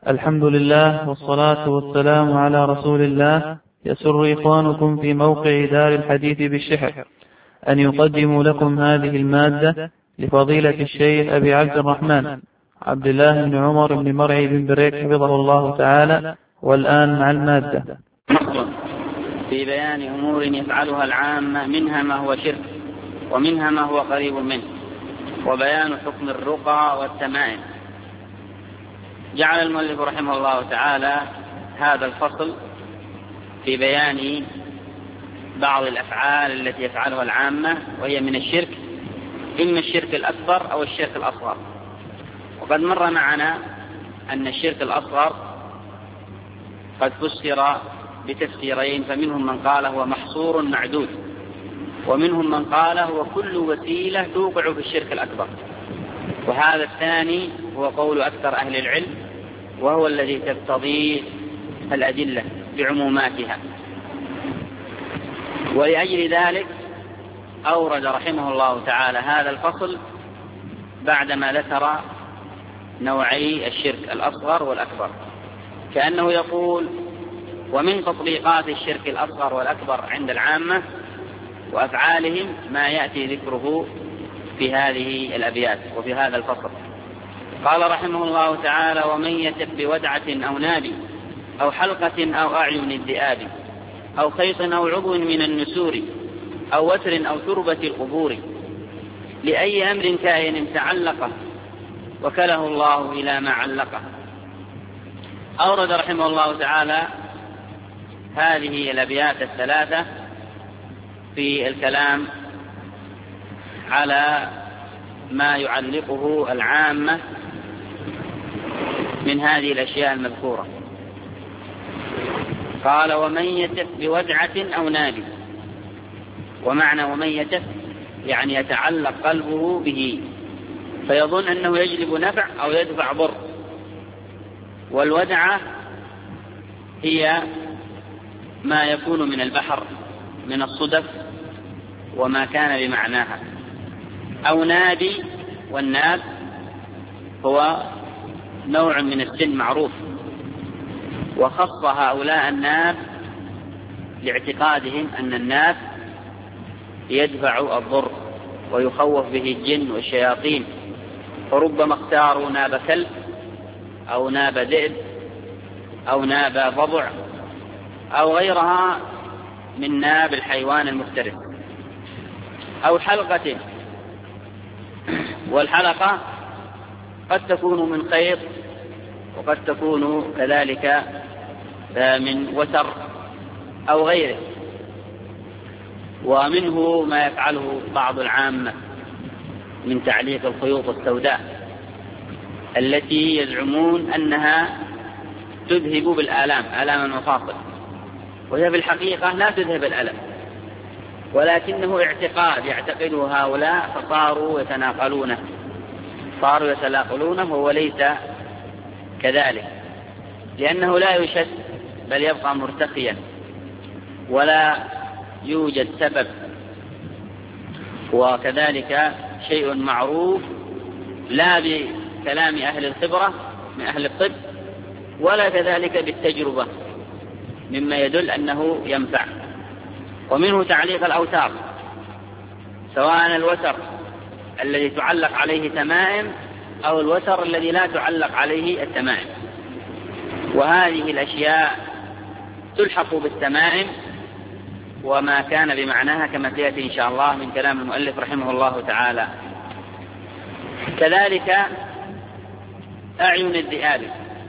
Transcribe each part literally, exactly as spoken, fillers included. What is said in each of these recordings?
الحمد لله والصلاة والسلام على رسول الله. يسر إخوانكم في موقع دار الحديث بالشحر أن يقدموا لكم هذه المادة لفضيلة الشيخ أبي عبد الرحمن عبد الله بن عمر بن مرعي بن بريك حفظه الله تعالى. والآن مع المادة. في بيان أمور يفعلها العامة، منها ما هو شرك ومنها ما هو قريب منه، وبيان حكم الرقى والتمائم. جعل المؤلف رحمه الله تعالى هذا الفصل في بيان بعض الأفعال التي يفعلها العامة وهي من الشرك، إما الشرك الأكبر أو الشرك الأصغر. وقد مر معنا أن الشرك الأصغر قد فسر بتفسيرين، فمنهم من قال هو محصور معدود، ومنهم من قال هو كل وسيلة توقع في الشرك الأكبر. وهذا الثاني هو قول أكثر أهل العلم، وهو الذي تقتضيه الأدلة بعموماتها. ولأجل ذلك أورد رحمه الله تعالى هذا الفصل بعدما ذكر نوعي الشرك الأصغر والأكبر، كأنه يقول: ومن تطبيقات الشرك الأصغر والأكبر عند العامة وأفعالهم ما يأتي ذكره في هذه الأبيات وفي هذا الفصل. قال رحمه الله تعالى: ومن يتب بودعة أو ناب أو حلقة أو أعين الذئاب أو خيط أو عضو من النسور أو وتر أو تربة القبور لأي أمر كائن تعلقه وكله الله إلى ما علقه. أورد رحمه الله تعالى هذه الأبيات الثلاثة في الكلام على ما يعلقه العامة من هذه الأشياء المذكورة. قال: ومن يتف بودعة أو ناب. ومعنى ومن يتف يعني يتعلق قلبه به فيظن أنه يجلب نفع أو يدفع ضر. والودعة هي ما يكون من البحر من الصدف وما كان بمعناها. أو نابي، والناب هو نوع من السن معروف، وخص هؤلاء الناب لاعتقادهم أن الناب يدفع الضر ويخوف به الجن والشياطين، فربما اختاروا ناب كلب أو ناب ذئب أو ناب ضبع أو غيرها من ناب الحيوان المفترس. أو حلقة، والحلقة قد تكون من خيط وقد تكون كذلك من وتر أو غيره. ومنه ما يفعله بعض العامة من تعليق الخيوط السوداء التي يزعمون أنها تذهب بالآلام، آلام المفاصل، وهي في الحقيقة لا تذهب الألم، ولكنه اعتقاد يعتقده هؤلاء فصاروا يتناقلونه صاروا يتناقلونه وهو ليس كذلك، لأنه لا يشد بل يبقى مرتخيا ولا يوجد سبب. وكذلك شيء معروف لا بكلام أهل الخبرة من أهل الطب ولا كذلك بالتجربة، مما يدل أنه ينفع. ومنه تعليق الأوتار، سواء الوتر الذي تعلق عليه تمائم أو الوتر الذي لا تعلق عليه التمائم. وهذه الأشياء تلحق بالتمائم وما كان بمعناها كما سيأتي إن شاء الله من كلام المؤلف رحمه الله تعالى. كذلك أعين الذئاب،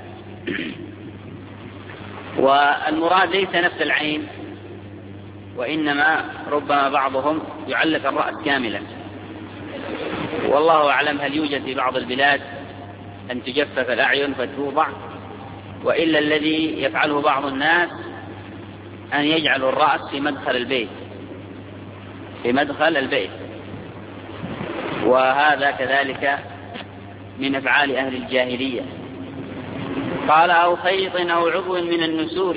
والمراد ليس نفس العين، وإنما ربما بعضهم يعلق الرأس كاملا، والله أعلم هل يوجد في بعض البلاد أن تجفف الأعين فتوضع، وإلا الذي يفعله بعض الناس أن يجعل الرأس في مدخل البيت في مدخل البيت وهذا كذلك من أفعال أهل الجاهلية. قال: أو خيط أو عضو من النسور.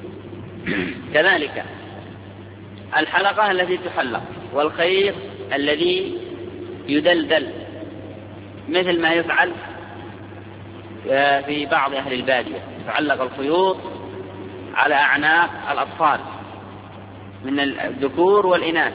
كذلك الحلقة التي تحلق، والخيط الذي يدلدل، مثل ما يفعل في بعض أهل البادية، تعلق الخيوط على أعناق الأطفال من الذكور والإناث.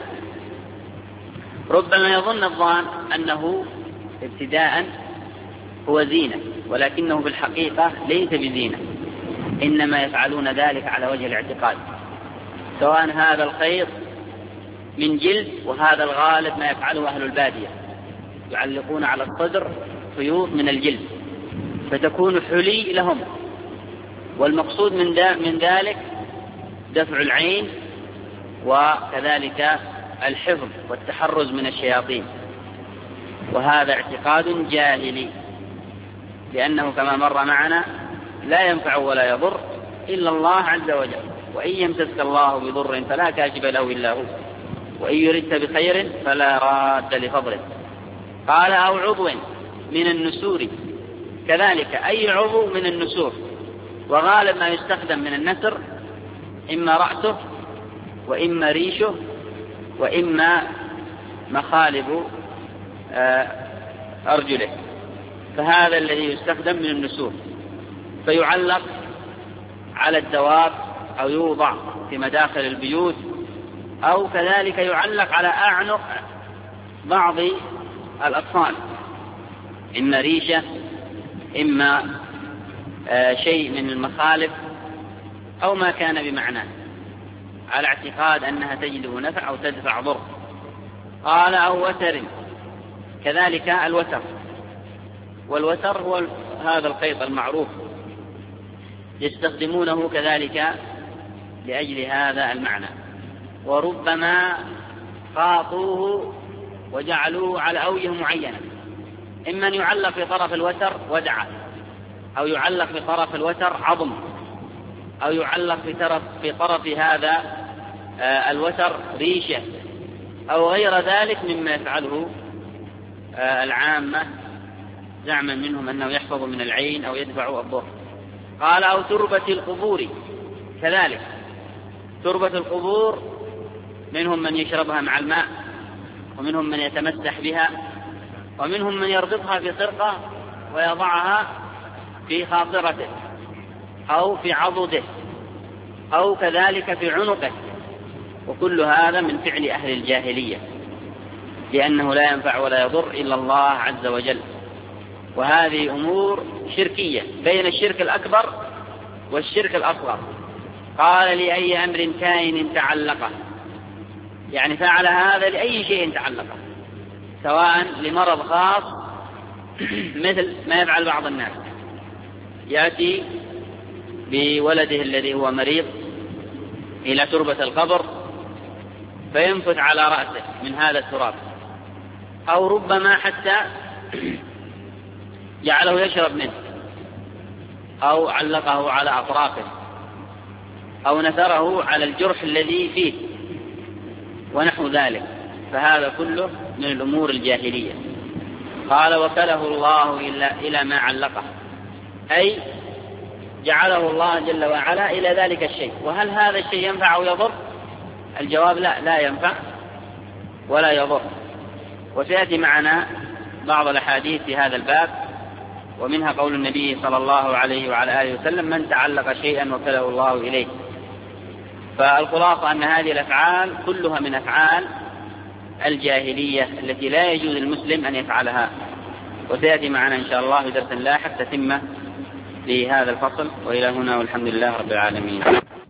ربما يظن الظان أنه ابتداء هو زينة، ولكنه بالحقيقة ليس بزينة، إنما يفعلون ذلك على وجه الاعتقاد، سواء هذا الخيط من جلد، وهذا الغالب ما يفعله أهل البادية، يعلقون على الصدر خيوط من الجلد فتكون حلي لهم، والمقصود من, من ذلك دفع العين وكذلك الحفظ والتحرز من الشياطين. وهذا اعتقاد جاهلي، لأنه كما مر معنا لا ينفع ولا يضر إلا الله عز وجل، وإن يمسسك الله بضر فلا كاشف له إلا هو، وإن يردك بخير فلا راد لفضله. قال أو عضو من النسور، كذلك أي عضو من النسور، وغالب ما يستخدم من النسر إما رأسه وإما ريشه وإما مخالب أرجله، فهذا الذي يستخدم من النسور، فيعلق على الدواب أو يوضع في مداخل البيوت، أو كذلك يعلق على أعنق بعض الأطفال، إما ريشة إما شيء من المخالب أو ما كان بمعناه، على اعتقاد أنها تجلب نفع أو تدفع ضر. قال أو وتر، كذلك الوتر، والوتر هو هذا الخيط المعروف، يستخدمونه كذلك لأجل هذا المعنى. وربما خاطوه وجعلوه على أوجه معينة، إما أن يعلق في طرف الوتر ودعة، أو يعلق في طرف الوتر عظم، أو يعلق في طرف, في طرف هذا الوتر ريشة، أو غير ذلك مما يفعله العامة زعما منهم أنه يحفظ من العين أو يدفع الضر. قال أو تربة القبور، كذلك تربة القبور منهم من يشربها مع الماء، ومنهم من يتمسح بها، ومنهم من يربطها في خرقة ويضعها في خاصرته أو في عضده أو كذلك في عنقه، وكل هذا من فعل أهل الجاهلية، لأنه لا ينفع ولا يضر إلا الله عز وجل. وهذه أمور شركية بين الشرك الأكبر والشرك الأصغر. قال لأي أمر كائن تعلقه، يعني فعل هذا لأي شيء تعلقه، سواء لمرض خاص مثل ما يفعل بعض الناس، يأتي بولده الذي هو مريض إلى تربة القبر فينفث على رأسه من هذا التراب، أو ربما حتى جعله يشرب منه، أو علقه على أطرافه، أو نثره على الجرح الذي فيه ونحو ذلك، فهذا كله من الأمور الجاهلية. قال وكله الله إلى ما علقه، أي جعله الله جل وعلا إلى ذلك الشيء. وهل هذا الشيء ينفع أو يضر؟ الجواب لا، لا ينفع ولا يضر. وسيأتي معنا بعض الأحاديث في هذا الباب، ومنها قول النبي صلى الله عليه وعلى آله وسلم من تعلق شيئا وكله الله إليه. فالخلاصة أن هذه الأفعال كلها من أفعال الجاهلية التي لا يجوز المسلم أن يفعلها. وسيأتي معنا إن شاء الله في درس لاحق تتمة لهذا الفصل. وإلى هنا والحمد لله رب العالمين.